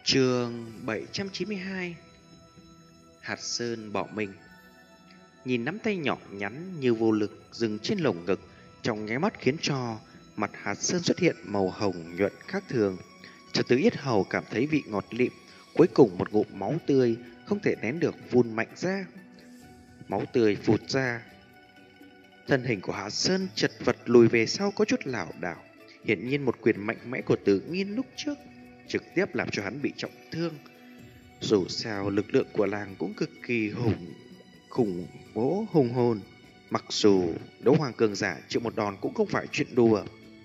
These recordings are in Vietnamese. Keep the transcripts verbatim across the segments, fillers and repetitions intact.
Chương bảy trăm chín mươi hai. Hạt Sơn bỏ mình. Nhìn nắm tay nhỏ nhắn như vô lực dừng trên lồng ngực, trong nháy mắt khiến cho mặt Hạt Sơn xuất hiện màu hồng nhuận khác thường. Cho tới yết hầu cảm thấy vị ngọt lịm, cuối cùng một ngụm máu tươi không thể nén được vun mạnh ra. Máu tươi phụt ra. Thân hình của Hạt Sơn chật vật lùi về sau có chút lảo đảo. Hiển nhiên một quyền mạnh mẽ của Tử Nghiên lúc trước trực tiếp làm cho hắn bị trọng thương. Dù sao lực lượng của làng cũng cực kỳ hùng khủng bố hùng hồn. Mặc dù đấu hoàng cường giả chịu một đòn cũng không phải chuyện đùa.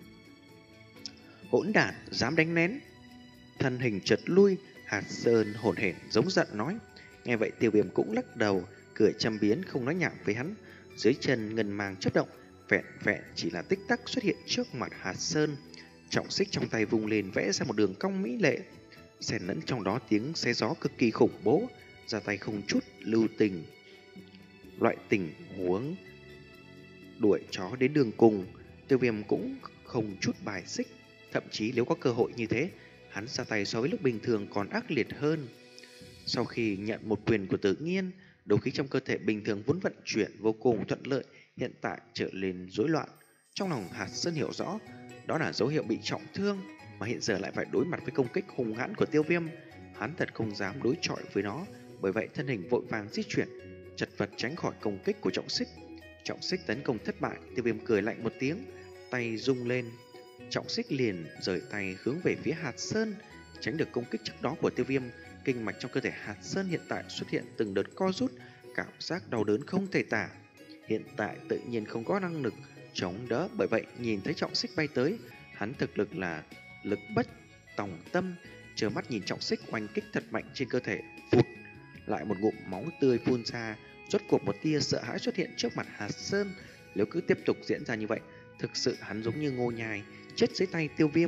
Hỗn đản dám đánh nén. Thân hình chật lui, Hạt Sơn hổn hển giống giận nói. Nghe vậy Tiêu Viêm cũng lắc đầu, cười châm biếm không nói nhảm với hắn. Dưới chân ngân màng chớp động, vẹn vẹn chỉ là tích tắc xuất hiện trước mặt Hạt Sơn. Trọng xích trong tay vung lên vẽ ra một đường cong mỹ lệ, xen lẫn trong đó tiếng xé gió cực kỳ khủng bố, ra tay không chút lưu tình. Loại tình huống đuổi chó đến đường cùng, Tiêu Viêm cũng không chút bài xích. Thậm chí nếu có cơ hội như thế, hắn ra tay so với lúc bình thường còn ác liệt hơn. Sau khi nhận một quyền của Tự Nhiên, đấu khí trong cơ thể bình thường vốn vận chuyển vô cùng thuận lợi, hiện tại trở nên rối loạn. Trong lòng Hạt Sơn hiểu rõ, đó là dấu hiệu bị trọng thương, mà hiện giờ lại phải đối mặt với công kích hung hãn của Tiêu Viêm. Hắn thật không dám đối chọi với nó, bởi vậy thân hình vội vàng di chuyển, chật vật tránh khỏi công kích của trọng xích. Trọng xích tấn công thất bại, Tiêu Viêm cười lạnh một tiếng, tay rung lên. Trọng xích liền rời tay hướng về phía Hạt Sơn, tránh được công kích trước đó của Tiêu Viêm. Kinh mạch trong cơ thể Hạt Sơn hiện tại xuất hiện từng đợt co rút, cảm giác đau đớn không thể tả. Hiện tại tự nhiên không có năng lực chống đỡ, bởi vậy nhìn thấy trọng xích bay tới, hắn thực lực là lực bất tòng tâm, trơ mắt nhìn trọng xích oanh kích thật mạnh trên cơ thể, phụt lại một ngụm máu tươi phun ra. Rốt cuộc một tia sợ hãi xuất hiện trước mặt Hạt Sơn. Nếu cứ tiếp tục diễn ra như vậy, thực sự hắn giống như ngô nhai chết dưới tay Tiêu Viêm.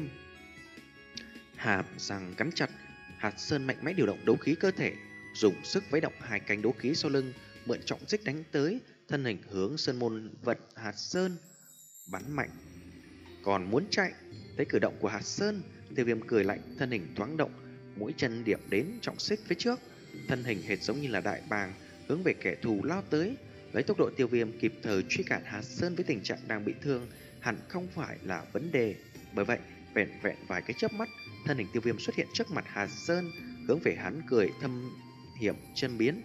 Hàm răng cắn chặt, Hạt Sơn mạnh mẽ điều động đấu khí cơ thể, dùng sức vẫy động hai cánh đấu khí sau lưng, mượn trọng xích đánh tới. Thân hình hướng sơn môn vật Hạt Sơn bắn mạnh. Còn muốn chạy? Thấy cử động của Hạt Sơn, Tiêu Viêm cười lạnh, thân hình thoáng động, mũi chân điểm đến trọng xích phía trước, thân hình hệt giống như là đại bàng hướng về kẻ thù lao tới. Lấy tốc độ Tiêu Viêm kịp thời truy cản Hạt Sơn với tình trạng đang bị thương hẳn không phải là vấn đề. Bởi vậy vẹn vẹn vài cái chớp mắt, thân hình Tiêu Viêm xuất hiện trước mặt Hạt Sơn, hướng về hắn cười thâm hiểm chân biến.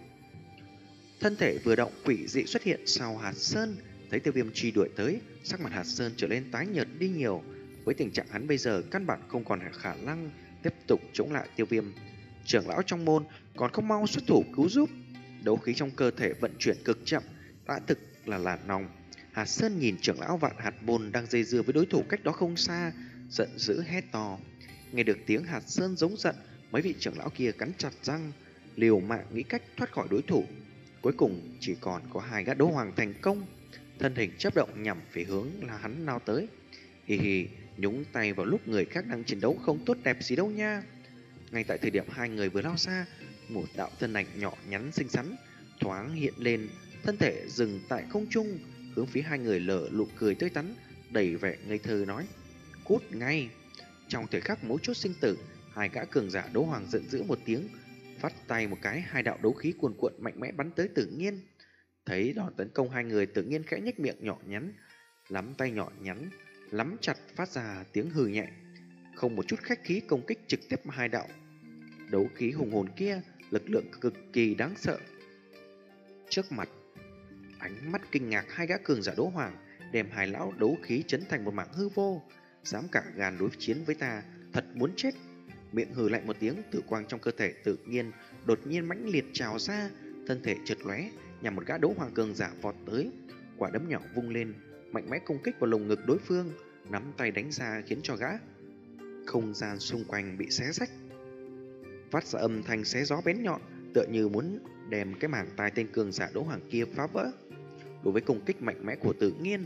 Thân thể vừa động, quỷ dị xuất hiện sau Hạt Sơn. Thấy Tiêu Viêm truy đuổi tới, sắc mặt Hạt Sơn trở lên tái nhợt đi nhiều. Với tình trạng hắn bây giờ, căn bản không còn khả năng tiếp tục chống lại Tiêu Viêm. Trưởng lão trong môn còn không mau xuất thủ cứu giúp. Đấu khí trong cơ thể vận chuyển cực chậm, đã thực là làn nòng. Hạt Sơn nhìn trưởng lão Vạn Hạt môn đang dây dưa với đối thủ cách đó không xa, giận dữ hét to. Nghe được tiếng Hạt Sơn giống giận, mấy vị trưởng lão kia cắn chặt răng, liều mạng nghĩ cách thoát khỏi đối thủ. Cuối cùng chỉ còn có hai gã đấu hoàng thành công, thân hình chớp động nhằm về hướng là hắn lao tới. Hì hì, nhúng tay vào lúc người khác đang chiến đấu không tốt đẹp gì đâu nha. Ngay tại thời điểm hai người vừa lao ra, một đạo thân ảnh nhỏ nhắn xinh xắn thoáng hiện lên, thân thể dừng tại không trung, hướng phía hai người lở nụ cười tươi tắn, đầy vẻ ngây thơ nói: "Cút ngay!" Trong thời khắc mấu chốt sinh tử, hai gã cường giả đấu hoàng giận dữ một tiếng, phát tay một cái, hai đạo đấu khí cuồn cuộn mạnh mẽ bắn tới Tự Nhiên. Thấy đòn tấn công hai người, Tự Nhiên khẽ nhếch miệng nhỏ nhắn, lắm tay nhỏ nhắn lắm chặt, phát ra tiếng hừ nhẹ, không một chút khách khí công kích trực tiếp hai đạo đấu khí hùng hồn kia, lực lượng cực kỳ đáng sợ. Trước mặt ánh mắt kinh ngạc hai gã cường giả đấu hoàng, đem hai lão đấu khí chấn thành một mảng hư vô. Dám cả gan đối chiến với ta, thật muốn chết. Miệng hừ lạnh một tiếng, tử quang trong cơ thể Tự Nhiên đột nhiên mãnh liệt trào ra, thân thể chợt lóe, nhằm một gã đấu hoàng cường giả vọt tới. Quả đấm nhỏ vung lên, mạnh mẽ công kích vào lồng ngực đối phương, nắm tay đánh ra khiến cho gã không gian xung quanh bị xé rách, phát ra âm thanh xé gió bén nhọn, tựa như muốn đem cái màng tai tên cường giả đấu hoàng kia phá vỡ. Đối với công kích mạnh mẽ của Tự Nhiên,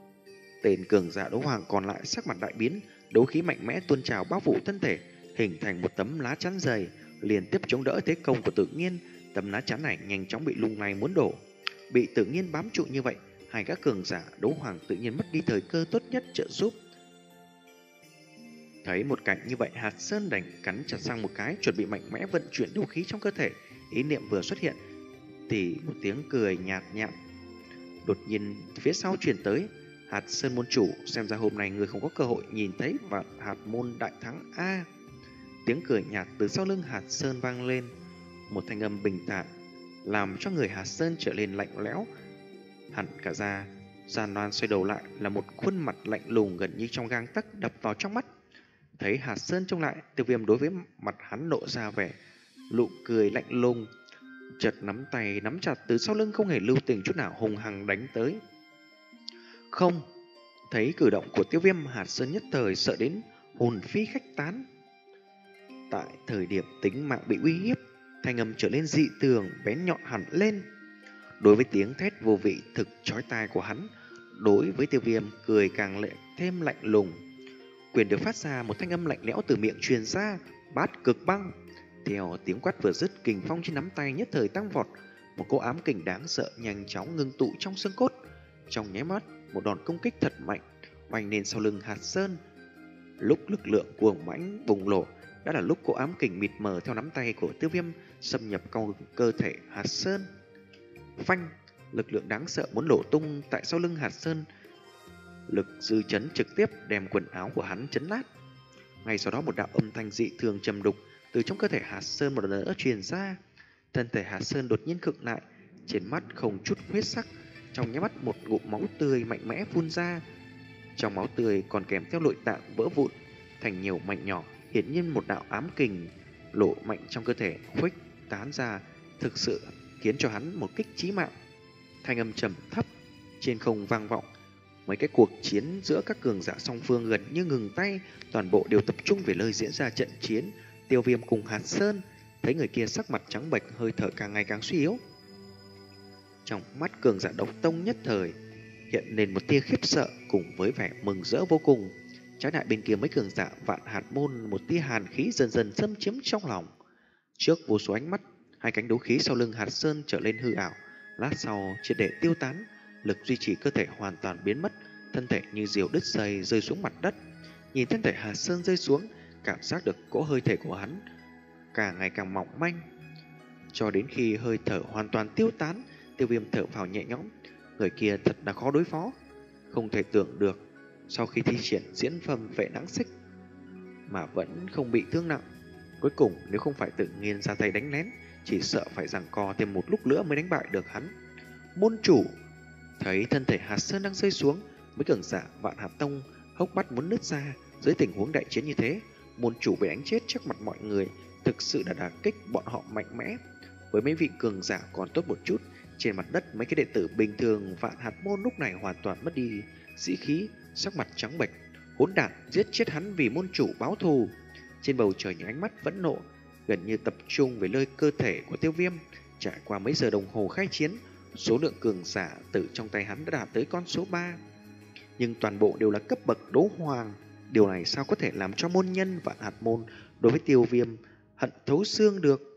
tên cường giả đấu hoàng còn lại sắc mặt đại biến, đấu khí mạnh mẽ tuôn trào bao phủ thân thể, hình thành một tấm lá chắn dày, liên tiếp chống đỡ thế công của Tự Nhiên. Tấm lá chắn này nhanh chóng bị lung lay muốn đổ. Bị Tự Nhiên bám trụ như vậy, hai gã cường giả đấu hoàng tự nhiên mất đi thời cơ tốt nhất trợ giúp. Thấy một cảnh như vậy, Hạt Sơn đành cắn chặt răng một cái, chuẩn bị mạnh mẽ vận chuyển đấu khí trong cơ thể. Ý niệm vừa xuất hiện thì một tiếng cười nhạt nhạt đột nhiên phía sau truyền tới. Hạt Sơn môn chủ, xem ra hôm nay người không có cơ hội nhìn thấy Vạn Hạt môn đại thắng a. Tiếng cười nhạt từ sau lưng Hạt Sơn vang lên, một thanh âm bình thản làm cho người Hạt Sơn trở nên lạnh lẽo hẳn cả ra. Giàn Loan xoay đầu lại là một khuôn mặt lạnh lùng gần như trong gang tấc đập vào trong mắt. Thấy Hạt Sơn trông lại, Tiêu Viêm đối với mặt hắn lộ ra vẻ nụ cười lạnh lùng, chợt nắm tay nắm chặt từ sau lưng, không hề lưu tình chút nào hùng hăng đánh tới. Không! Thấy cử động của Tiêu Viêm, Hạt Sơn nhất thời sợ đến hồn phi khách tán. Tại thời điểm tính mạng bị uy hiếp, thanh âm trở lên dị tường bén nhọn hẳn lên. Đối với tiếng thét vô vị thực chói tai của hắn, đối với Tiêu Viêm cười càng lệ thêm lạnh lùng. Quyền được phát ra, một thanh âm lạnh lẽo từ miệng truyền ra, bát cực băng. Theo tiếng quát vừa dứt, kình phong trên nắm tay nhất thời tăng vọt, một cỗ ám kình đáng sợ nhanh chóng ngưng tụ trong xương cốt. Trong nháy mắt, một đòn công kích thật mạnh oanh lên sau lưng Hạt Sơn. Lúc lực lượng cuồng mãnh bùng nổ, đã là lúc cỗ ám kình mịt mờ theo nắm tay của Tiêu Viêm xâm nhập vào cơ thể Hạt Sơn. Phanh! Lực lượng đáng sợ muốn nổ tung tại sau lưng Hạt Sơn. Lực dư chấn trực tiếp đem quần áo của hắn chấn nát. Ngay sau đó một đạo âm thanh dị thường trầm đục từ trong cơ thể Hạt Sơn một lần nữa truyền ra. Thân thể Hạt Sơn đột nhiên khựng lại, trên mắt không chút huyết sắc, trong nháy mắt một ngụm máu tươi mạnh mẽ phun ra. Trong máu tươi còn kèm theo nội tạng vỡ vụn thành nhiều mảnh nhỏ, hiển nhiên một đạo ám kình lộ mạnh trong cơ thể khuếch tán ra, thực sự khiến cho hắn một kích chí mạng. Thanh âm trầm thấp trên không vang vọng. Mấy cái cuộc chiến giữa các cường giả song phương gần như ngừng tay, toàn bộ đều tập trung về nơi diễn ra trận chiến. Tiêu Viêm cùng Hạt Sơn thấy người kia sắc mặt trắng bệch, hơi thở càng ngày càng suy yếu. Trong mắt cường giả Độc Tông nhất thời hiện lên một tia khiếp sợ cùng với vẻ mừng rỡ vô cùng. Trái lại bên kia mấy cường giả Vạn Hạt môn, một tia hàn khí dần dần xâm chiếm trong lòng. Trước vô số ánh mắt, hai cánh đấu khí sau lưng Hạt Sơn trở lên hư ảo, lát sau triệt để tiêu tán, lực duy trì cơ thể hoàn toàn biến mất, thân thể như diều đứt dây rơi xuống mặt đất. Nhìn thân thể Hạt Sơn rơi xuống, cảm giác được cỗ hơi thể của hắn càng ngày càng mỏng manh. Cho đến khi hơi thở hoàn toàn tiêu tán, Tiêu Viêm thở phào nhẹ nhõm. Người kia thật là khó đối phó. Không thể tưởng được, sau khi thi triển diễn phẩm vệ đáng xích mà vẫn không bị thương nặng. Cuối cùng nếu không phải tự nhiên ra tay đánh lén, chỉ sợ phải giằng co thêm một lúc nữa mới đánh bại được hắn. Môn chủ thấy thân thể Hạt Sơn đang rơi xuống, mấy cường giả Vạn Hạt Tông hốc mắt muốn nứt ra. Dưới tình huống đại chiến như thế, môn chủ bị đánh chết trước mặt mọi người thực sự đã đả kích bọn họ mạnh mẽ. Với mấy vị cường giả còn tốt một chút, trên mặt đất mấy cái đệ tử bình thường Vạn Hạt môn lúc này hoàn toàn mất đi sĩ khí, sắc mặt trắng bệch. Hỗn đản, giết chết hắn vì môn chủ báo thù. Trên bầu trời những ánh mắt vẫn nộ gần như tập trung về nơi cơ thể của Tiêu Viêm. Trải qua mấy giờ đồng hồ khai chiến, số lượng cường giả tử trong tay hắn đã đạt tới con số ba. Nhưng toàn bộ đều là cấp bậc đấu hoàng. Điều này sao có thể làm cho môn nhân Vạn Hạt môn đối với Tiêu Viêm hận thấu xương được.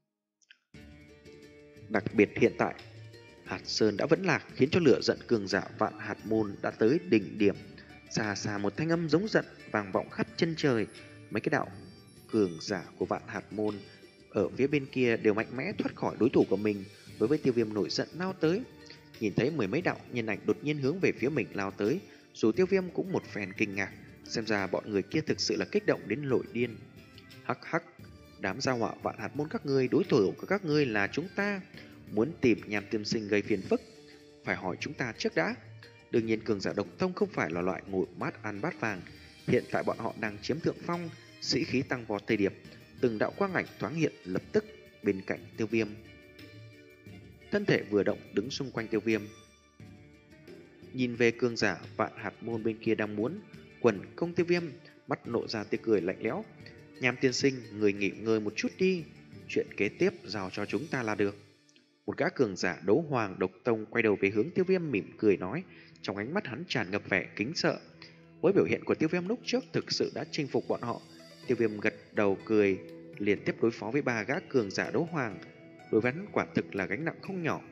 Đặc biệt hiện tại, Hạt Sơn đã vẫn lạc, khiến cho lửa giận cường giả Vạn Hạt môn đã tới đỉnh điểm. Xa xa một thanh âm giống giận vang vọng khắp chân trời. Mấy cái đạo cường giả của Vạn Hạt môn ở phía bên kia đều mạnh mẽ thoát khỏi đối thủ của mình. Đối với Tiêu Viêm nổi giận lao tới, nhìn thấy mười mấy đạo nhân ảnh đột nhiên hướng về phía mình lao tới, dù Tiêu Viêm cũng một phen kinh ngạc. Xem ra bọn người kia thực sự là kích động đến nổi điên. Hắc hắc, đám gia họa Vạn Hạt môn các ngươi, đối thủ của các ngươi là chúng ta. Muốn tìm Nham Tiên Sinh gây phiền phức, phải hỏi chúng ta trước đã. Đương nhiên cường giả Độc Tông không phải là loại ngồi mát ăn bát vàng. Hiện tại bọn họ đang chiếm thượng phong, sĩ khí tăng vọt thời điểm. Từng đạo quang ảnh thoáng hiện lập tức bên cạnh Tiêu Viêm. Thân thể vừa động đứng xung quanh Tiêu Viêm. Nhìn về cường giả Vạn Hạt môn bên kia đang muốn quần công Tiêu Viêm, mắt nộ ra tia cười lạnh lẽo. Nham Tiên Sinh, người nghỉ ngơi một chút đi, chuyện kế tiếp giao cho chúng ta là được. Một gã cường giả đấu hoàng Độc Tông quay đầu về hướng Tiêu Viêm mỉm cười nói, trong ánh mắt hắn tràn ngập vẻ kính sợ. Với biểu hiện của Tiêu Viêm lúc trước thực sự đã chinh phục bọn họ. Tiêu Viêm gật đầu cười, liền tiếp đối phó với ba gã cường giả đấu hoàng. Đối với hắn quả thực là gánh nặng không nhỏ.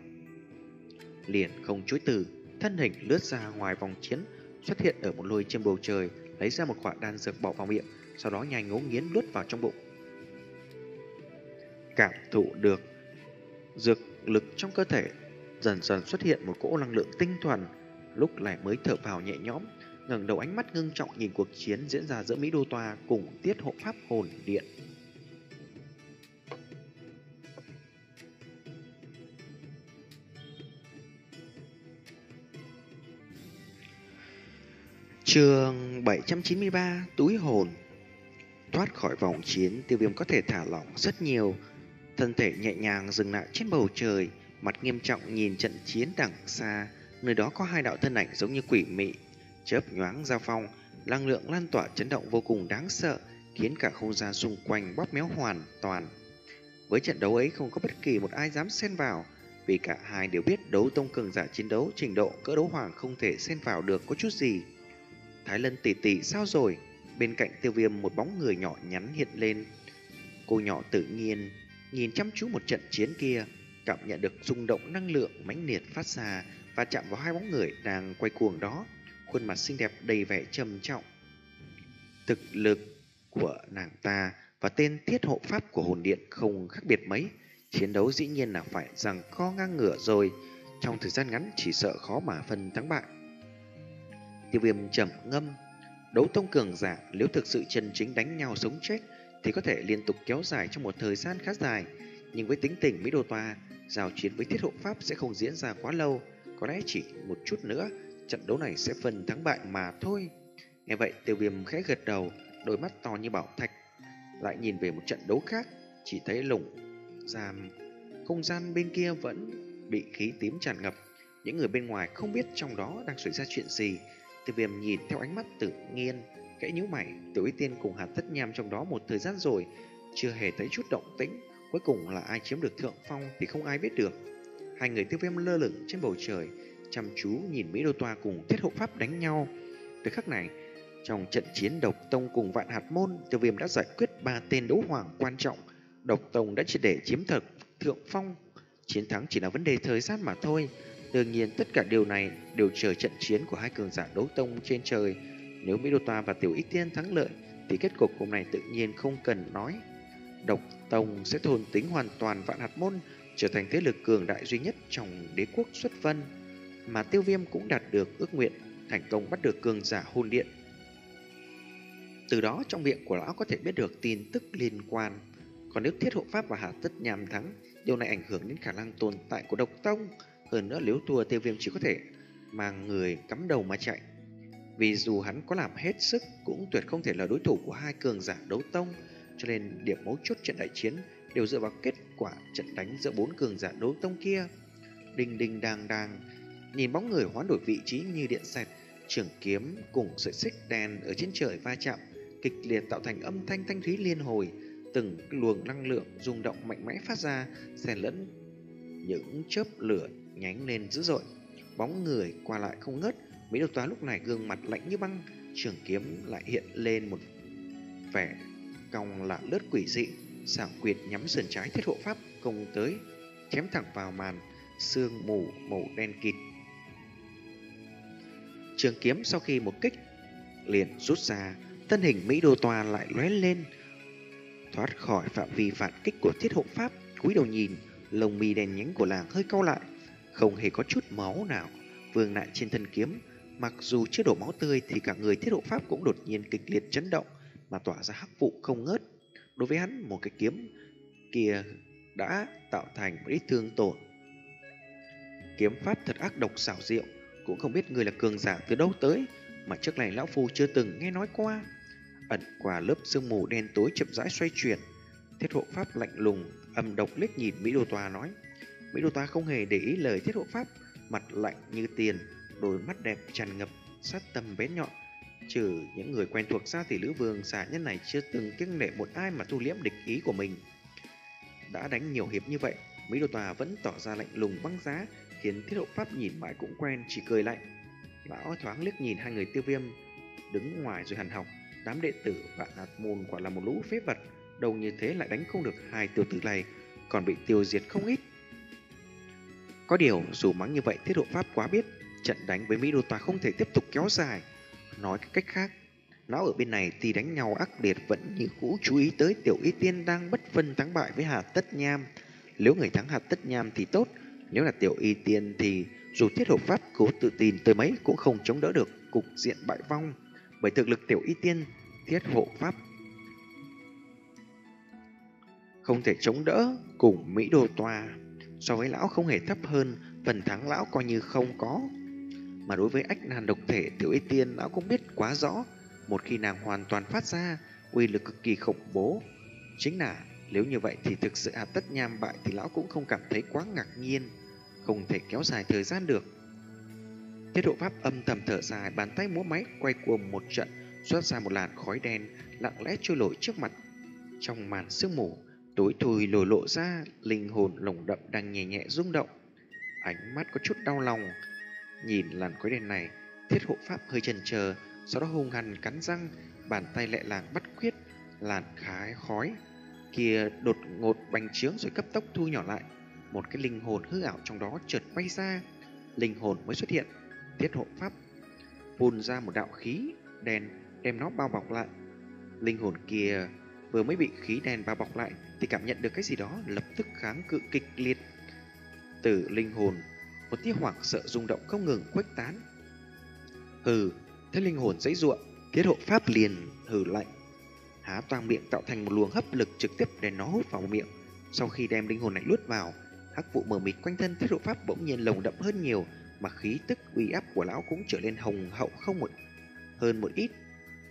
Liền không chối từ, thân hình lướt ra ngoài vòng chiến, xuất hiện ở một lôi trên bầu trời, lấy ra một quả đan dược bỏ vào miệng, sau đó nhanh ngấu nghiến nuốt vào trong bụng. Cảm thụ được dược lực trong cơ thể, dần dần xuất hiện một cỗ năng lượng tinh thuần, lúc này mới thở vào nhẹ nhõm, ngẩng đầu ánh mắt ngưng trọng nhìn cuộc chiến diễn ra giữa Mỹ Đô Toa cùng Tiết Hộ Pháp Hồn Điện. Chương bảy trăm chín mươi ba, túi hồn. Thoát khỏi vòng chiến, Tiêu Viêm có thể thả lỏng rất nhiều, thân thể nhẹ nhàng dừng lại trên bầu trời, mặt nghiêm trọng nhìn trận chiến đằng xa. Nơi đó có hai đạo thân ảnh giống như quỷ mị, chớp nhoáng giao phong, năng lượng lan tỏa chấn động vô cùng đáng sợ, khiến cả không gian xung quanh bóp méo hoàn toàn. Với trận đấu ấy không có bất kỳ một ai dám xen vào, vì cả hai đều biết đấu tông cường giả chiến đấu trình độ cỡ đấu hoàng không thể xen vào được có chút gì. Thái Lân tỷ tỷ sao rồi? Bên cạnh Tiêu Viêm một bóng người nhỏ nhắn hiện lên. Cô nhỏ tự nhiên nhìn chăm chú một trận chiến kia, cảm nhận được rung động năng lượng mãnh liệt phát ra và chạm vào hai bóng người đang quay cuồng đó. Khuôn mặt xinh đẹp đầy vẻ trầm trọng. Thực lực của nàng ta và tên Thiết Hộ Pháp của Hồn Điện không khác biệt mấy. Chiến đấu dĩ nhiên là phải rằng co ngang ngửa rồi. Trong thời gian ngắn chỉ sợ khó mà phân thắng bại. Tiêu Viêm trầm ngâm. Đấu tông cường giả nếu thực sự chân chính đánh nhau sống chết thì có thể liên tục kéo dài trong một thời gian khá dài. Nhưng với tính tình Mỹ Đô Toa, giao chiến với Thiết Hộ Pháp sẽ không diễn ra quá lâu. Có lẽ chỉ một chút nữa, trận đấu này sẽ phân thắng bại mà thôi. Nghe vậy Tiêu Viêm khẽ gật đầu, đôi mắt to như bảo thạch. Lại nhìn về một trận đấu khác, chỉ thấy lủng giam không gian bên kia vẫn bị khí tím tràn ngập. Những người bên ngoài không biết trong đó đang xảy ra chuyện gì. Tiêu Viêm nhìn theo ánh mắt tự nhiên, khẽ nhíu mày. Tiểu Ý Tiên cùng Hạt Tất Nham trong đó một thời gian rồi, chưa hề thấy chút động tĩnh. Cuối cùng là ai chiếm được thượng phong thì không ai biết được. Hai người Tiêu Viêm lơ lửng trên bầu trời, chăm chú nhìn Mỹ Đô Toa cùng Thiết Hộ Pháp đánh nhau. Tới khắc này, trong trận chiến Độc Tông cùng Vạn Hạt Môn, Tiêu Viêm đã giải quyết ba tên đấu hoàng quan trọng. Độc Tông đã triệt để chiếm thực thượng phong, chiến thắng chỉ là vấn đề thời gian mà thôi. Đương nhiên tất cả điều này đều chờ trận chiến của hai cường giả đấu tông trên trời. Nếu Mỹ Đô Toa và Tiểu Ý Tiên thắng lợi thì kết cục hôm nay tự nhiên không cần nói. Độc Tông sẽ thôn tính hoàn toàn Vạn Hạt Môn, trở thành thế lực cường đại duy nhất trong đế quốc xuất vân. Mà Tiêu Viêm cũng đạt được ước nguyện, thành công bắt được cường giả Hồn Điện. Từ đó trong miệng của lão có thể biết được tin tức liên quan. Còn nếu Thiết Hộ Pháp và Hạt Tất Nham thắng, điều này ảnh hưởng đến khả năng tồn tại của Độc Tông. Hơn nữa nếu thua, Tiêu Viêm chỉ có thể mang người cắm đầu mà chạy. Vì dù hắn có làm hết sức cũng tuyệt không thể là đối thủ của hai cường giả đấu tông. Cho nên điểm mấu chốt trận đại chiến đều dựa vào kết quả trận đánh giữa bốn cường giả đấu tông kia. Đinh đinh đang đang, nhìn bóng người hoán đổi vị trí như điện xẹt, trường kiếm cùng sợi xích đen ở trên trời va chạm, kịch liệt tạo thành âm thanh thanh thúy liên hồi. Từng luồng năng lượng rung động mạnh mẽ phát ra, xen lẫn những chớp lửa nhánh lên dữ dội. Bóng người qua lại không ngớt. Mỹ Đô Toa lúc này gương mặt lạnh như băng, trường kiếm lại hiện lên một vẻ cong lạ lướt quỷ dị, xảo quyệt nhắm sườn trái Thiết Hộ Pháp công tới, chém thẳng vào màn sương mù màu đen kịt. Trường kiếm sau khi một kích liền rút ra, thân hình Mỹ Đô Toa lại lóe lên, thoát khỏi phạm vi phản kích của Thiết Hộ Pháp. Cúi đầu nhìn, lông mi đen nhánh của làng hơi cau lại, không hề có chút máu nào vương lại trên thân kiếm. Mặc dù chưa đổ máu tươi thì cả người Thiết Hộ Pháp cũng đột nhiên kịch liệt chấn động mà tỏa ra hắc vụ không ngớt. Đối với hắn, một cái kiếm kia đã tạo thành một ít thương tổn. Kiếm pháp thật ác độc xảo diệu, cũng không biết người là cường giả từ đâu tới mà trước này lão phu chưa từng nghe nói qua. Ẩn qua lớp sương mù đen tối chậm rãi xoay chuyển, Thiết Hộ Pháp lạnh lùng âm độc liếc nhìn Mỹ Đô Toa nói. Mỹ Đô Toa không hề để ý lời Thiết Hộ Pháp, mặt lạnh như tiền, đôi mắt đẹp tràn ngập sát tâm bén nhọn. Trừ những người quen thuộc ra thì Lữ Vương xà nhân này chưa từng kiêng nể một ai mà thu liễm địch ý của mình. Đã đánh nhiều hiệp như vậy, Mỹ Đô Toa vẫn tỏ ra lạnh lùng băng giá, khiến Thiết Hộ Pháp nhìn mãi cũng quen, chỉ cười lạnh. Lão thoáng liếc nhìn hai người Tiêu Viêm đứng ngoài rồi hằn học. Đám đệ tử Vạn Hạt Môn quả là một lũ phế vật, đâu như thế lại đánh không được hai tiểu tử này, còn bị tiêu diệt không ít. Có điều dù mắng như vậy, Thiết Hộ Pháp quá biết trận đánh với Mỹ Đô Toa không thể tiếp tục kéo dài. Nói cách khác, Lão ở bên này thì đánh nhau ác liệt vẫn như cũ chú ý tới Tiểu Y Tiên đang bất phân thắng bại với Hà Tất Nham. Nếu người thắng Hà Tất Nham thì tốt, nếu là Tiểu Y Tiên thì dù Thiết Hộ Pháp cố tự tin tới mấy cũng không chống đỡ được cục diện bại vong. Bởi thực lực Tiểu Y Tiên, Thiết Hộ Pháp không thể chống đỡ cùng Mỹ Đô Toa. So với lão không hề thấp hơn, phần thắng lão coi như không có. Mà đối với ách nan độc thể Tiểu Y Tiên, lão cũng biết quá rõ. Một khi nàng hoàn toàn phát ra, uy lực cực kỳ khủng bố. Chính là nếu như vậy thì thực sự Hà Tất Nham bại thì lão cũng không cảm thấy quá ngạc nhiên. Không thể kéo dài thời gian được. Thiết Hộ Pháp âm thầm thở dài, bàn tay múa máy quay cuồng một trận, xuất ra một làn khói đen lặng lẽ trôi nổi trước mặt. Trong màn sương mù tối thui lồi lộ ra linh hồn lồng đậm đang nhẹ nhẹ rung động. Ánh mắt có chút đau lòng nhìn làn khói đen này. Thiết Hộ Pháp hơi chần chờ, sau đó hung hăng cắn răng, bàn tay lẹ làng bắt quyết làn khói khói kia đột ngột bành trướng rồi cấp tốc thu nhỏ lại. Một cái linh hồn hư ảo trong đó chợt bay ra. Linh hồn mới xuất hiện, Thiết Hộ Pháp phun ra một đạo khí đen đem nó bao bọc lại. Linh hồn kia vừa mới bị khí đen bao bọc lại thì cảm nhận được cái gì đó lập tức kháng cự kịch liệt. Từ linh hồn, một tia hoảng sợ rung động không ngừng khuếch tán. Hừ, thấy linh hồn giãy giụa, Thiết Hộ Pháp liền hừ lạnh, há toang miệng tạo thành một luồng hấp lực trực tiếp đem nó hút vào miệng. Sau khi đem linh hồn này nuốt vào, hắc vụ mờ mịt quanh thân Thiết Hộ Pháp bỗng nhiên lồng đậm hơn nhiều, mà khí tức uy áp của lão cũng trở nên hùng hậu không một hơn một ít.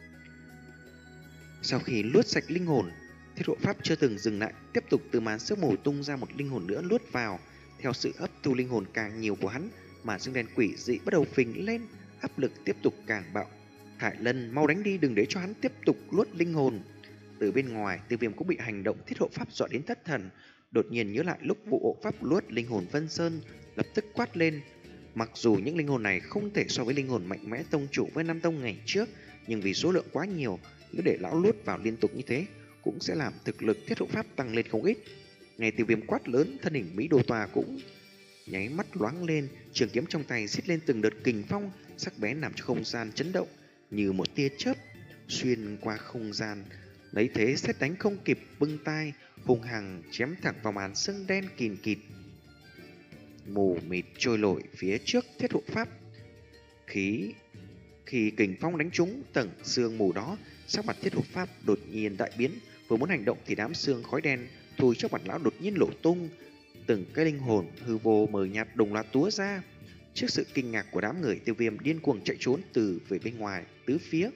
Sau khi luốt sạch linh hồn, Thiết Hộ Pháp chưa từng dừng lại, tiếp tục từ màn sương mù tung ra một linh hồn nữa luốt vào. Theo sự hấp thu linh hồn càng nhiều của hắn, mà xương đen quỷ dị bắt đầu phình lên, áp lực tiếp tục càng bạo. Hải Lân, mau đánh đi, đừng để cho hắn tiếp tục luốt linh hồn. Từ bên ngoài, Tiêu Viêm cũng bị hành động Thiết Hộ Pháp dọa đến thất thần, đột nhiên nhớ lại lúc vụ hộ pháp luốt linh hồn Vân Sơn, lập tức quát lên. Mặc dù những linh hồn này không thể so với linh hồn mạnh mẽ tông chủ với Nam Tông ngày trước, nhưng vì số lượng quá nhiều, nếu để lão luốt vào liên tục như thế, cũng sẽ làm thực lực Thiết Hộ Pháp tăng lên không ít. Nghe Tiêu Viêm quát lớn, thân hình Mỹ Đô Tòa cũng nháy mắt loáng lên, trường kiếm trong tay xiết lên từng đợt kình phong, sắc bén làm cho không gian chấn động, như một tia chớp xuyên qua không gian. Lấy thế xét đánh không kịp bưng tay, hung hăng chém thẳng vào màn sương đen kìn kịt mù mịt trôi nổi phía trước Thiết Hộ Pháp. Khí khi kình phong đánh trúng tầng sương mù đó, sắc mặt Thiết Hộ Pháp đột nhiên đại biến, vừa muốn hành động thì đám sương khói đen thui trước mặt lão đột nhiên nổ tung, từng cái linh hồn hư vô mờ nhạt đồng loạt túa ra. Trước sự kinh ngạc của đám người, Tiêu Viêm điên cuồng chạy trốn từ về bên ngoài tứ phía.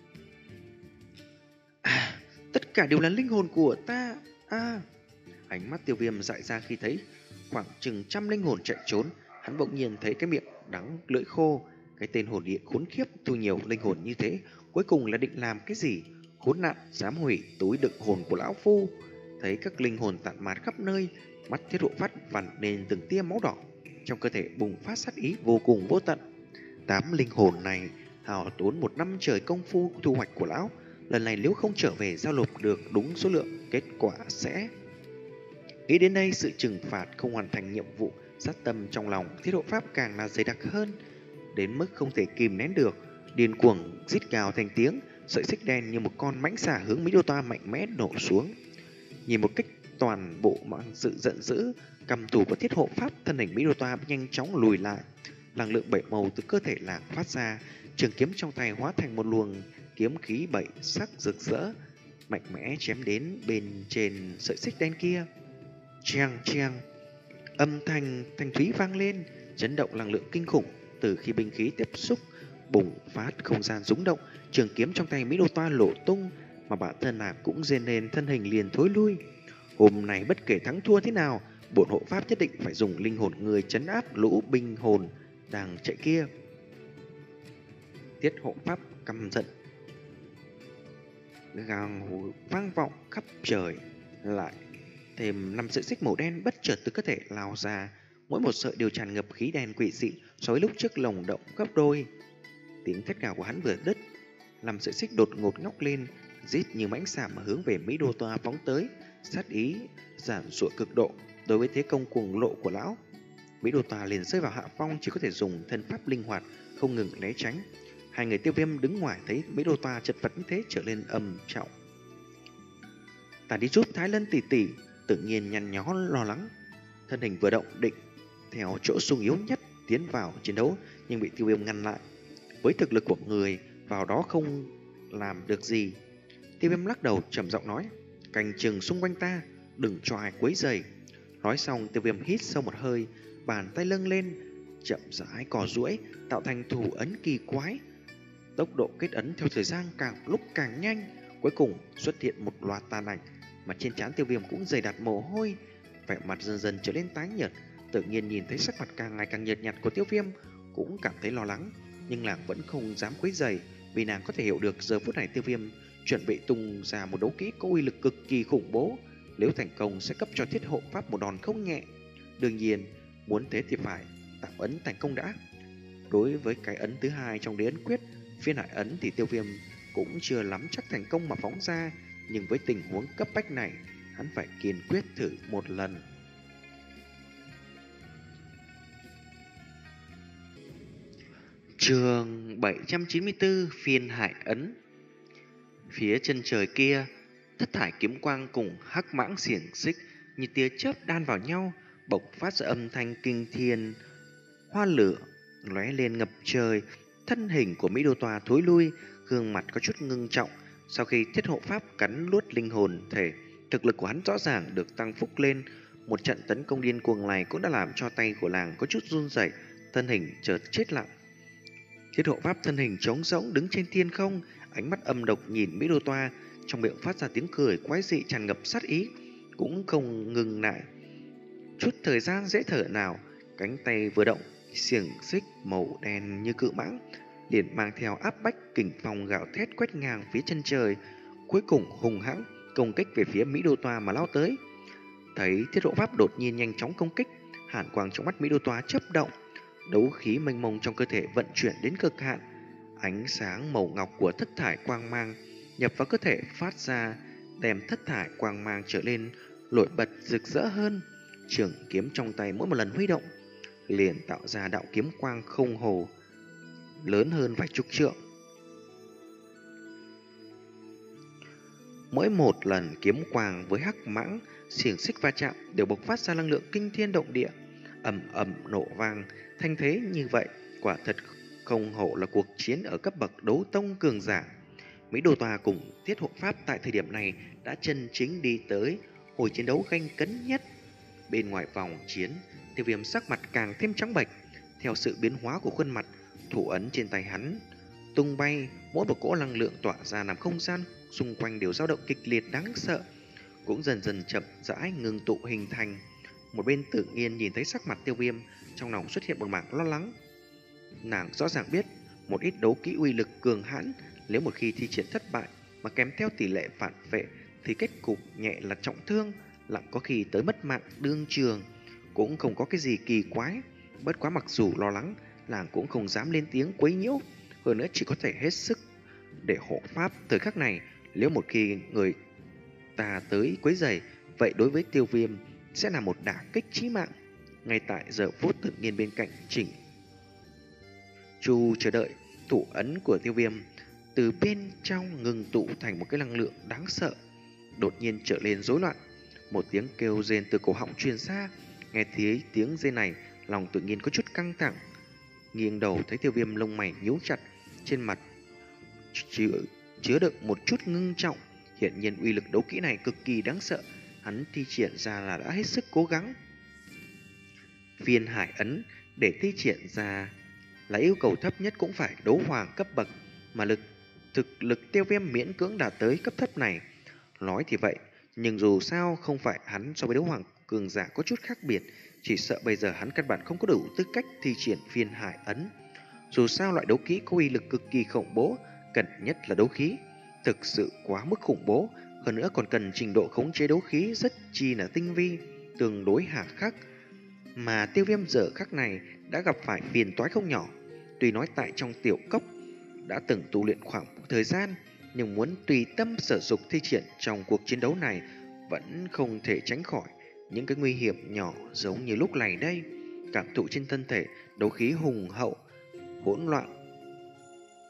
À, tất cả đều là linh hồn của ta. À, ánh mắt Tiêu Viêm dại ra khi thấy khoảng chừng trăm linh hồn chạy trốn. Hắn bỗng nhiên thấy cái miệng đắng lưỡi khô. Cái tên hồn địa khốn khiếp thu nhiều linh hồn như thế, cuối cùng là định làm cái gì? Khốn nạn, dám hủy túi đựng hồn của lão phu. Thấy các linh hồn tản mát khắp nơi, mắt Thiết Hộ Pháp vằn lên từng tia máu đỏ, trong cơ thể bùng phát sát ý vô cùng vô tận. Tám linh hồn này hao tốn một năm trời công phu thu hoạch của lão, lần này nếu không trở về giao nộp được đúng số lượng, kết quả sẽ... Nghĩ đến đây, sự trừng phạt không hoàn thành nhiệm vụ sát tâm trong lòng Thiết Hộ Pháp càng là dày đặc hơn, đến mức không thể kìm nén được, điên cuồng rít gào thành tiếng. Sợi xích đen như một con mãnh xà hướng Mỹ Đô Toa mạnh mẽ nổ xuống. Nhìn một cách toàn bộ mang sự giận dữ, cầm tù của Thiết Hộ Pháp, thân hình Mỹ Đô Toa nhanh chóng lùi lại. Năng lượng bảy màu từ cơ thể làng phát ra, trường kiếm trong tay hóa thành một luồng kiếm khí bảy sắc rực rỡ, mạnh mẽ chém đến bên trên sợi xích đen kia. Cheng cheng, âm thanh thanh thúy vang lên, chấn động năng lượng kinh khủng. Từ khi binh khí tiếp xúc, bùng phát không gian rung động, trường kiếm trong tay Mỹ Đô Toa lộ tung, mà bản thân nàng cũng rên lên, thân hình liền thối lui. Hôm nay bất kể thắng thua thế nào, bổn hộ pháp nhất định phải dùng linh hồn người trấn áp lũ binh hồn đang chạy kia. Thiết Hộ Pháp căm giận, gào vang vọng khắp trời. Lại thêm năm sợi xích màu đen bất chợt từ cơ thể lao ra, mỗi một sợi đều tràn ngập khí đen quỷ dị, so với lúc trước lồng động gấp đôi. Tiếng thét gào của hắn vừa đứt, năm sợi xích đột ngột ngóc lên, rít như mãnh xà mà hướng về Mỹ Đô Toa phóng tới, sát ý giản sụa cực độ. Đối với thế công cuồng lộ của lão, Mỹ Đô Toa liền rơi vào hạ phong, chỉ có thể dùng thân pháp linh hoạt không ngừng né tránh. Hai người Tiêu Viêm đứng ngoài thấy Mỹ Đô Toa chật vật như thế trở lên âm trọng. Ta đi giúp Thái Lân tỷ tỷ, tự nhiên nhăn nhó lo lắng. Thân hình vừa động định theo chỗ sung yếu nhất tiến vào chiến đấu, nhưng bị Tiêu Viêm ngăn lại. Với thực lực của người, vào đó không làm được gì. Tiêu Viêm lắc đầu trầm giọng nói, canh chừng xung quanh ta, đừng cho ai quấy rầy. Nói xong, Tiêu Viêm hít sâu một hơi, bàn tay lâng lên, chậm rãi cò duỗi, tạo thành thủ ấn kỳ quái. Tốc độ kết ấn theo thời gian càng lúc càng nhanh, cuối cùng xuất hiện một loạt tàn ảnh, mà trên trán Tiêu Viêm cũng dày đặc mồ hôi, vẻ mặt dần dần trở lên tái nhợt. Tự nhiên nhìn thấy sắc mặt càng ngày càng nhợt nhạt của Tiêu Viêm, cũng cảm thấy lo lắng, nhưng nàng vẫn không dám quấy rầy, vì nàng có thể hiểu được giờ phút này Tiêu Viêm chuẩn bị tung ra một đấu kỹ có uy lực cực kỳ khủng bố, nếu thành công sẽ cấp cho Thiết Hộ Pháp một đòn không nhẹ. Đương nhiên, muốn thế thì phải tạm ấn thành công đã. Đối với cái ấn thứ hai trong đế ấn quyết, Phiên Hải ấn, thì Tiêu Viêm cũng chưa lắm chắc thành công mà phóng ra, nhưng với tình huống cấp bách này, hắn phải kiên quyết thử một lần. Chương bảy trăm chín mươi tư, Phiên Hải ấn. Phía chân trời kia, thất thải kiếm quang cùng hắc mãng xiềng xích như tia chớp đan vào nhau, bộc phát ra âm thanh kinh thiên, hoa lửa lóe lên ngập trời. Thân hình của Mỹ Đô Toa thối lui, gương mặt có chút ngưng trọng. Sau khi Thiết Hộ Pháp cắn nuốt linh hồn thể, thực lực của hắn rõ ràng được tăng phúc lên. Một trận tấn công điên cuồng này cũng đã làm cho tay của nàng có chút run rẩy, thân hình chợt chết lặng. Thiết Hộ Pháp thân hình trống rỗng đứng trên thiên không, ánh mắt âm độc nhìn Mỹ Đô Toa, trong miệng phát ra tiếng cười quái dị tràn ngập sát ý, cũng không ngừng lại chút thời gian dễ thở nào. Cánh tay vừa động, xiềng xích màu đen như cự mãng liền mang theo áp bách kình phong gào thét quét ngang phía chân trời, cuối cùng hùng hãng công kích về phía Mỹ Đô Toa mà lao tới. Thấy Thiết Hộ Pháp đột nhiên nhanh chóng công kích, hàn quang trong mắt Mỹ Đô Toa chớp động, đấu khí mênh mông trong cơ thể vận chuyển đến cực hạn. Ánh sáng màu ngọc của thất thải quang mang nhập vào cơ thể phát ra, đem thất thải quang mang trở lên nổi bật rực rỡ hơn. Trường kiếm trong tay mỗi một lần huy động liền tạo ra đạo kiếm quang không hồ lớn hơn vài chục trượng. Mỗi một lần kiếm quang với hắc mãng xiềng xích va chạm đều bộc phát ra năng lượng kinh thiên động địa, ầm ầm nổ vang. Thanh thế như vậy quả thật không hổ là cuộc chiến ở cấp bậc đấu tông cường giả. Mỹ Đô Toa cùng Thiết Hộ Pháp tại thời điểm này đã chân chính đi tới hồi chiến đấu gay cấn nhất. Bên ngoài vòng chiến, Tiêu Viêm sắc mặt càng thêm trắng bệch. Theo sự biến hóa của khuôn mặt, thủ ấn trên tay hắn tung bay, mỗi một cỗ năng lượng tỏa ra làm không gian xung quanh đều dao động kịch liệt đáng sợ, cũng dần dần chậm rãi ngừng tụ hình thành. Một bên Tự Nhiên nhìn thấy sắc mặt Tiêu Viêm, trong lòng xuất hiện một mảng lo lắng. Nàng rõ ràng biết một ít đấu kỹ uy lực cường hãn, nếu một khi thi triển thất bại mà kèm theo tỷ lệ phản vệ thì kết cục nhẹ là trọng thương, lặng có khi tới mất mạng đương trường. Cũng không có cái gì kỳ quái. Bất quá mặc dù lo lắng, nàng cũng không dám lên tiếng quấy nhiễu, hơn nữa chỉ có thể hết sức để hộ pháp. Thời khắc này, nếu một khi người ta tới quấy rầy, vậy đối với Tiêu Viêm sẽ là một đả kích chí mạng. Ngay tại giờ phút Tự Nhiên bên cạnh chỉnh chu chờ đợi, thủ ấn của Tiêu Viêm từ bên trong ngừng tụ thành một cái năng lượng đáng sợ, đột nhiên trở lên rối loạn. Một tiếng kêu rên từ cổ họng truyền ra. Nghe thấy tiếng rên này, lòng Tự Nhiên có chút căng thẳng, nghiêng đầu thấy Tiêu Viêm lông mày nhíu chặt, trên mặt chứa, chứa đựng một chút ngưng trọng. Hiện nhiên uy lực đấu kỹ này cực kỳ đáng sợ, hắn thi triển ra là đã hết sức cố gắng. Phiên Hải ấn để thi triển ra là yêu cầu thấp nhất cũng phải đấu hoàng cấp bậc, mà lực thực lực Tiêu Viêm miễn cưỡng đạt tới cấp thấp này. Nói thì vậy, nhưng dù sao không phải hắn so với đấu hoàng cường giả có chút khác biệt, chỉ sợ bây giờ hắn căn bản không có đủ tư cách thi triển Phiên Hải ấn. Dù sao loại đấu kỹ có uy lực cực kỳ khủng bố, cần nhất là đấu khí thực sự quá mức khủng bố, hơn nữa còn cần trình độ khống chế đấu khí rất chi là tinh vi, tương đối hà khắc. Mà Tiêu Viêm giờ khắc này đã gặp phải phiền toái không nhỏ. Tuy nói tại trong tiểu cốc đã từng tu luyện khoảng một thời gian, nhưng muốn tùy tâm sử dụng thi triển trong cuộc chiến đấu này vẫn không thể tránh khỏi những cái nguy hiểm nhỏ, giống như lúc này đây. Cảm thụ trên thân thể đấu khí hùng hậu hỗn loạn,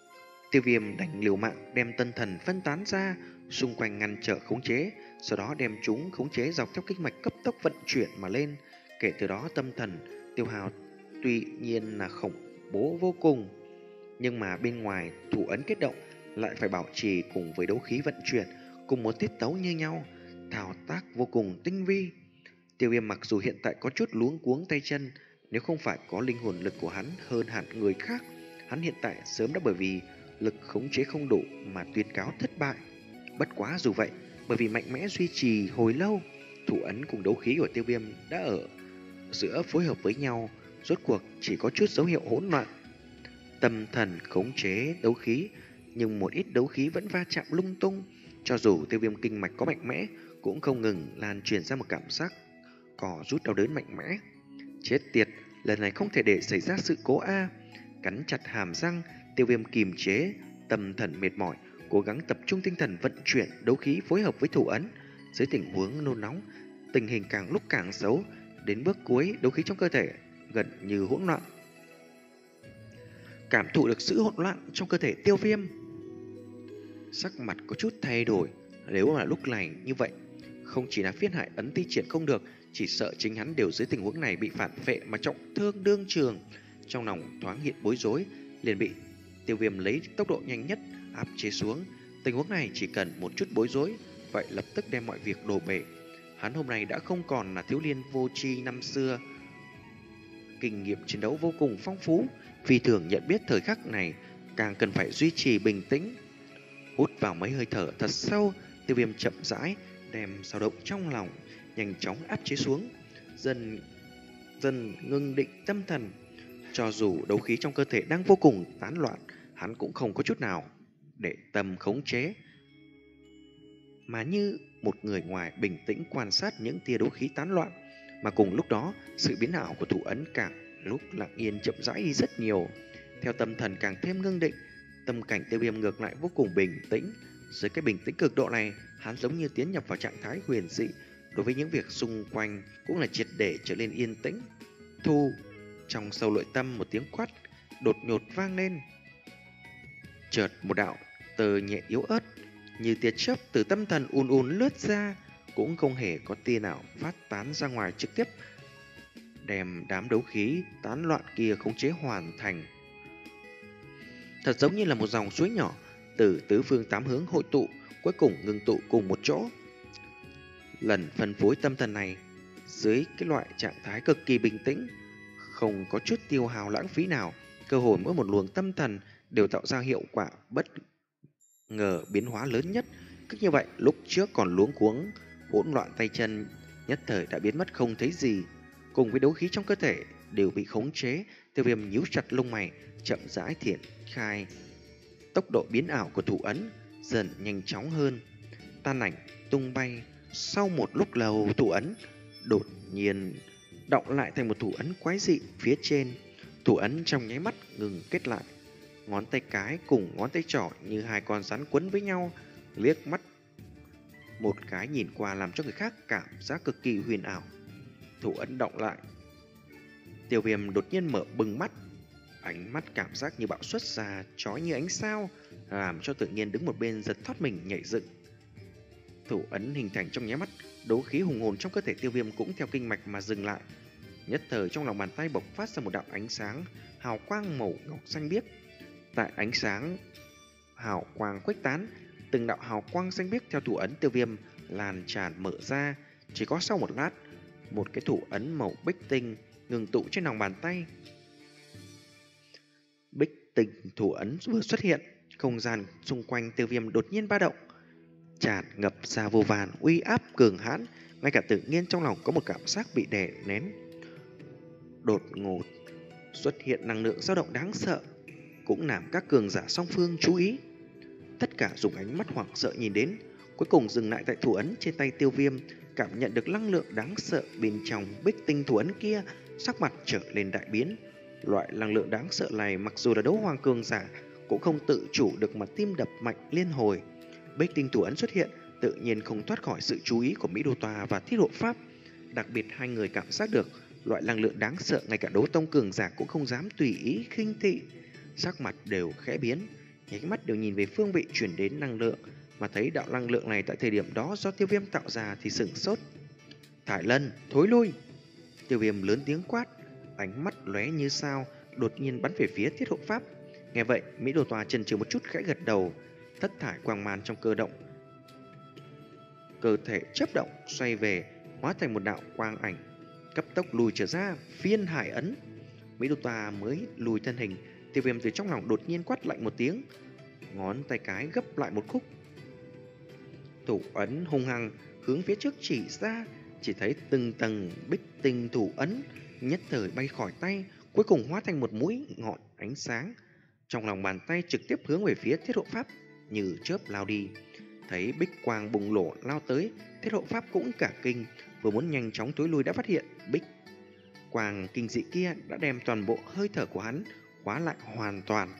Tiêu Viêm đành liều mạng đem tân thần phân tán ra, xung quanh ngăn trở khống chế, sau đó đem chúng khống chế dọc theo kinh mạch cấp tốc vận chuyển mà lên. Kể từ đó tâm thần tiêu hào tuy nhiên là khủng bố vô cùng, nhưng mà bên ngoài thủ ấn kết động lại phải bảo trì cùng với đấu khí vận chuyển cùng một tiết tấu như nhau, thao tác vô cùng tinh vi. Tiêu Viêm mặc dù hiện tại có chút luống cuống tay chân, nếu không phải có linh hồn lực của hắn hơn hẳn người khác, hắn hiện tại sớm đã bởi vì lực khống chế không đủ mà tuyên cáo thất bại. Bất quá dù vậy, bởi vì mạnh mẽ duy trì hồi lâu, thủ ấn cùng đấu khí của Tiêu Viêm đã ở giữa phối hợp với nhau, rốt cuộc chỉ có chút dấu hiệu hỗn loạn. Tâm thần khống chế đấu khí, nhưng một ít đấu khí vẫn va chạm lung tung. Cho dù Tiêu Viêm kinh mạch có mạnh mẽ, cũng không ngừng lan truyền ra một cảm giác cò rút đau đớn mạnh mẽ. Chết tiệt, lần này không thể để xảy ra sự cố a. Cắn chặt hàm răng, Tiêu Viêm kìm chế tâm thần mệt mỏi, cố gắng tập trung tinh thần vận chuyển đấu khí phối hợp với thủ ấn. Dưới tình huống nôn nóng, tình hình càng lúc càng xấu, đến bước cuối đấu khí trong cơ thể gần như hỗn loạn. Cảm thụ được sự hỗn loạn trong cơ thể Tiêu Viêm, sắc mặt có chút thay đổi. Nếu mà lúc này như vậy, không chỉ là phiết hại ấn thi triển không được, chỉ sợ chính hắn đều dưới tình huống này bị phản phệ mà trọng thương đương trường. Trong lòng thoáng hiện bối rối, liền bị Tiêu Viêm lấy tốc độ nhanh nhất áp chế xuống. Tình huống này chỉ cần một chút bối rối, vậy lập tức đem mọi việc đổ bể. Hắn hôm nay đã không còn là thiếu niên vô tri năm xưa, kinh nghiệm chiến đấu vô cùng phong phú, phi thường nhận biết thời khắc này càng cần phải duy trì bình tĩnh. Hút vào mấy hơi thở thật sâu, Tiêu Viêm chậm rãi đem dao động trong lòng nhanh chóng áp chế xuống, dần dần ngưng định tâm thần. Cho dù đấu khí trong cơ thể đang vô cùng tán loạn, hắn cũng không có chút nào để tâm khống chế, mà như một người ngoài bình tĩnh quan sát những tia đấu khí tán loạn. Mà cùng lúc đó, sự biến ảo của thủ ấn càng lúc lặng yên chậm rãi đi rất nhiều. Theo tâm thần càng thêm ngưng định, tâm cảnh Tiêu Viêm ngược lại vô cùng bình tĩnh. Dưới cái bình tĩnh cực độ này, hắn giống như tiến nhập vào trạng thái huyền dị, đối với những việc xung quanh cũng là triệt để trở nên yên tĩnh. Thu, trong sâu nội tâm một tiếng quát đột ngột vang lên. Chợt một đạo tơ nhẹ yếu ớt như tia chớp từ tâm thần ùn ùn lướt ra, cũng không hề có tia nào phát tán ra ngoài, trực tiếp đem đám đấu khí tán loạn kia khống chế hoàn thành. Thật giống như là một dòng suối nhỏ từ tứ phương tám hướng hội tụ, cuối cùng ngưng tụ cùng một chỗ. Lần phân phối tâm thần này dưới cái loại trạng thái cực kỳ bình tĩnh, không có chút tiêu hao lãng phí nào, cơ hội mỗi một luồng tâm thần đều tạo ra hiệu quả bất ngờ biến hóa lớn nhất. Cứ như vậy, lúc trước còn luống cuống hỗn loạn tay chân nhất thời đã biến mất không thấy gì, cùng với đấu khí trong cơ thể đều bị khống chế. Tiêu Viêm nhíu chặt lông mày, chậm rãi triển khai tốc độ biến ảo của thủ ấn dần nhanh chóng hơn, tan ảnh tung bay. Sau một lúc lâu, thủ ấn đột nhiên đọng lại thành một thủ ấn quái dị phía trên. Thủ ấn trong nháy mắt ngừng kết lại, ngón tay cái cùng ngón tay trỏ như hai con rắn quấn với nhau, liếc mắt một cái nhìn qua làm cho người khác cảm giác cực kỳ huyền ảo. Thủ ấn đọng lại, Tiêu Viêm đột nhiên mở bừng mắt, ánh mắt cảm giác như bạo xuất ra, chói như ánh sao, làm cho tự nhiên đứng một bên giật thoát mình nhảy dựng. Thủ ấn hình thành trong nháy mắt, đấu khí hùng hồn trong cơ thể Tiêu Viêm cũng theo kinh mạch mà dừng lại. Nhất thời trong lòng bàn tay bộc phát ra một đạo ánh sáng hào quang màu ngọc xanh biếc. Tại ánh sáng hào quang khuếch tán, từng đạo hào quang xanh biếc theo thủ ấn Tiêu Viêm lan tràn mở ra. Chỉ có sau một lát, một cái thủ ấn màu bích tinh ngừng tụ trên lòng bàn tay. Bích tinh thủ ấn vừa xuất hiện, không gian xung quanh Tiêu Viêm đột nhiên ba động, tràn ngập ra vô vàn uy áp cường hãn, ngay cả tự nhiên trong lòng có một cảm giác bị đè nén. Đột ngột xuất hiện năng lượng dao động đáng sợ, cũng làm các cường giả song phương chú ý. Tất cả dùng ánh mắt hoảng sợ nhìn đến, cuối cùng dừng lại tại thủ ấn trên tay Tiêu Viêm, cảm nhận được năng lượng đáng sợ bên trong bích tinh thủ ấn kia, sắc mặt trở lên đại biến. Loại năng lượng đáng sợ này mặc dù là đấu hoàng cường giả cũng không tự chủ được mà tim đập mạnh liên hồi. Bích tinh thủ ấn xuất hiện, tự nhiên không thoát khỏi sự chú ý của Mỹ Đô Tòa và Thiết Hộ Pháp. Đặc biệt hai người cảm giác được loại năng lượng đáng sợ ngay cả đấu tông cường giả cũng không dám tùy ý khinh thị, sắc mặt đều khẽ biến. nháy mắt đều nhìn về phương vị chuyển đến năng lượng, mà thấy đạo năng lượng này tại thời điểm đó do Tiêu Viêm tạo ra thì sửng sốt. Thải Lân, thối lui! Tiêu Viêm lớn tiếng quát, ánh mắt lóe như sao, đột nhiên bắn về phía Thiết Hộ Pháp. Nghe vậy, Mỹ Đồ Tòa chần chừ một chút khẽ gật đầu, thất thải quang man trong cơ động, cơ thể chớp động xoay về, hóa thành một đạo quang ảnh, cấp tốc lùi trở ra, phiên hải ấn. Mỹ Đồ Tòa mới lùi thân hình, Tiêu Viêm từ trong lòng đột nhiên quát lạnh một tiếng, ngón tay cái gấp lại một khúc, thủ ấn hung hăng hướng phía trước chỉ ra, chỉ thấy từng tầng bích tinh thủ ấn nhất thời bay khỏi tay, cuối cùng hóa thành một mũi ngọn ánh sáng. Trong lòng bàn tay trực tiếp hướng về phía Thiết Hộ Pháp như chớp lao đi. Thấy bích quang bùng nổ lao tới, Thiết Hộ Pháp cũng cả kinh, vừa muốn nhanh chóng tối lui đã phát hiện bích quang kinh dị kia đã đem toàn bộ hơi thở của hắn khóa lại hoàn toàn.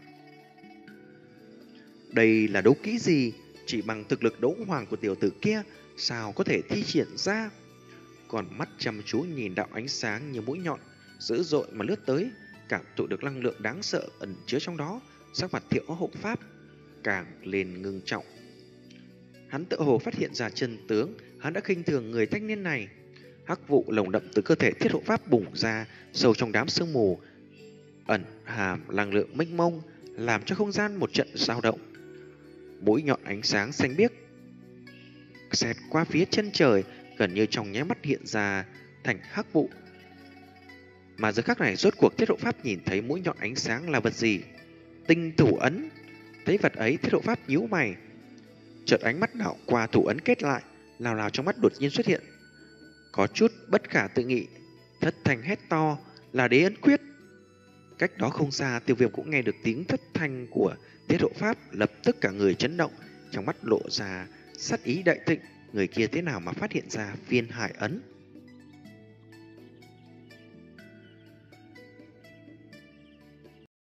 Đây là đấu kỹ gì? Chỉ bằng thực lực đấu hoàng của tiểu tử kia sao có thể thi triển ra? Còn mắt chăm chú nhìn đạo ánh sáng như mũi nhọn dữ dội mà lướt tới, cảm thụ được năng lượng đáng sợ ẩn chứa trong đó, sắc mặt Thiệu Hộ Pháp càng lên ngưng trọng. Hắn tự hồ phát hiện ra chân tướng, hắn đã khinh thường người thanh niên này. Hắc vụ lồng đậm từ cơ thể Thiết Hộ Pháp bùng ra, sâu trong đám sương mù ẩn hàm năng lượng mênh mông, làm cho không gian một trận dao động. Mũi nhọn ánh sáng xanh biếc xẹt qua phía chân trời, gần như trong nháy mắt hiện ra thành hắc vụ. Mà giờ khắc này rốt cuộc Thiết Hộ Pháp nhìn thấy mũi nhọn ánh sáng là vật gì? Tinh thủ ấn. Thấy vật ấy, Thiết Hộ Pháp nhíu mày, chợt ánh mắt đảo qua thủ ấn kết lại, lào lào trong mắt đột nhiên xuất hiện có chút bất khả tự nghị, thất thanh hét to, là đế ấn quyết. Cách đó không xa, Tiêu Viêm cũng nghe được tiếng thất thanh của Thiết Hộ Pháp, lập tức cả người chấn động, trong mắt lộ ra sát ý đại thịnh. Người kia thế nào mà phát hiện ra phiên hải ấn?